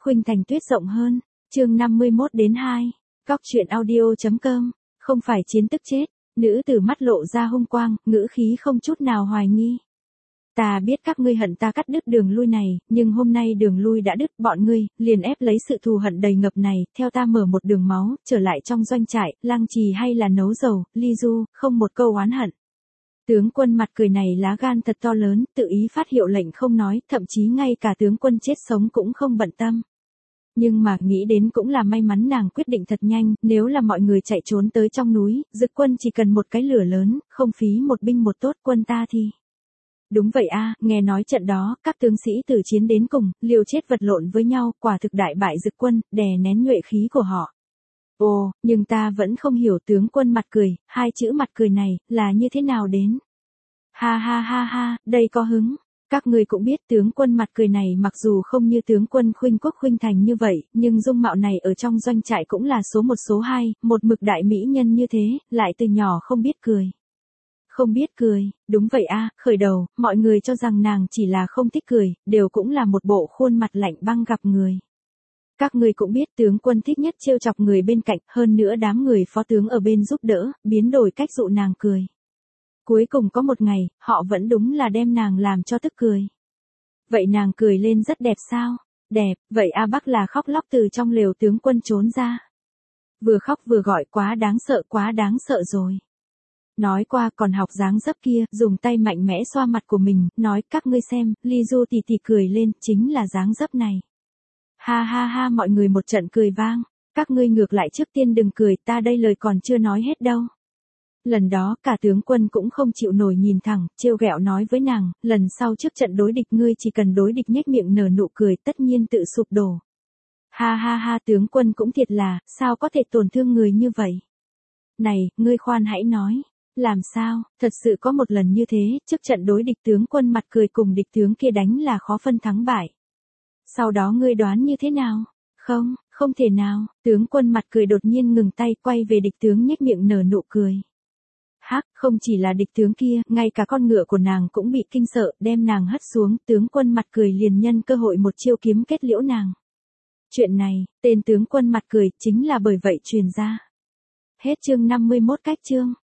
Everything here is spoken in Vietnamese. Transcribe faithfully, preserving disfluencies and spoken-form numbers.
khuynh thành tuyết rộng hơn. Chương năm mươi mốt đến hai. Góc truyện audio chấm com. Không phải chiến tức chết. Nữ tử mắt lộ ra hung quang, ngữ khí không chút nào hoài nghi. Ta biết các ngươi hận ta cắt đứt đường lui này, nhưng hôm nay đường lui đã đứt, bọn ngươi liền ép lấy sự thù hận đầy ngập này, theo ta mở một đường máu, trở lại trong doanh trại, lang trì hay là nấu dầu, ly du, không một câu oán hận. Tướng quân mặt cười này lá gan thật to lớn, tự ý phát hiệu lệnh không nói, thậm chí ngay cả tướng quân chết sống cũng không bận tâm. Nhưng mà nghĩ đến cũng là may mắn nàng quyết định thật nhanh, nếu là mọi người chạy trốn tới trong núi, Dực quân chỉ cần một cái lửa lớn, không phí một binh một tốt quân ta thì. Đúng vậy a, nghe nói trận đó, các tướng sĩ từ chiến đến cùng, liều chết vật lộn với nhau, quả thực đại bại Dực quân, đè nén nhuệ khí của họ. Ồ, nhưng ta vẫn không hiểu tướng quân mặt cười, hai chữ mặt cười này, là như thế nào đến. Ha ha ha ha, đây có hứng. Các ngươi cũng biết tướng quân mặt cười này mặc dù không như tướng quân Khuynh Quốc Khuynh Thành như vậy, nhưng dung mạo này ở trong doanh trại cũng là số một số hai, một mực đại mỹ nhân như thế, lại từ nhỏ không biết cười. Không biết cười, đúng vậy a, khởi đầu, mọi người cho rằng nàng chỉ là không thích cười, đều cũng là một bộ khuôn mặt lạnh băng gặp người. Các ngươi cũng biết tướng quân thích nhất trêu chọc người bên cạnh, hơn nữa đám người phó tướng ở bên giúp đỡ, biến đổi cách dụ nàng cười. Cuối cùng có một ngày, họ vẫn đúng là đem nàng làm cho tức cười. Vậy nàng cười lên rất đẹp sao? Đẹp, vậy A Bắc là khóc lóc từ trong lều tướng quân trốn ra. Vừa khóc vừa gọi quá đáng sợ quá đáng sợ rồi. Nói qua còn học dáng dấp kia, dùng tay mạnh mẽ xoa mặt của mình, nói các ngươi xem, Ly Du tì tì cười lên, chính là dáng dấp này. Ha ha ha mọi người một trận cười vang, các ngươi ngược lại trước tiên đừng cười, ta đây lời còn chưa nói hết đâu. Lần đó cả tướng quân cũng không chịu nổi nhìn thẳng, trêu ghẹo nói với nàng, lần sau trước trận đối địch ngươi chỉ cần đối địch nhếch miệng nở nụ cười tất nhiên tự sụp đổ. Ha ha ha tướng quân cũng thiệt là, sao có thể tổn thương người như vậy? Này, ngươi khoan hãy nói, làm sao, thật sự có một lần như thế, trước trận đối địch tướng quân mặt cười cùng địch tướng kia đánh là khó phân thắng bại. Sau đó ngươi đoán như thế nào? Không, không thể nào, tướng quân mặt cười đột nhiên ngừng tay quay về địch tướng nhếch miệng nở nụ cười. Hắc, không chỉ là địch tướng kia, ngay cả con ngựa của nàng cũng bị kinh sợ, đem nàng hất xuống, tướng quân mặt cười liền nhân cơ hội một chiêu kiếm kết liễu nàng. Chuyện này, tên tướng quân mặt cười, chính là bởi vậy truyền ra. Hết chương năm mươi mốt cách chương.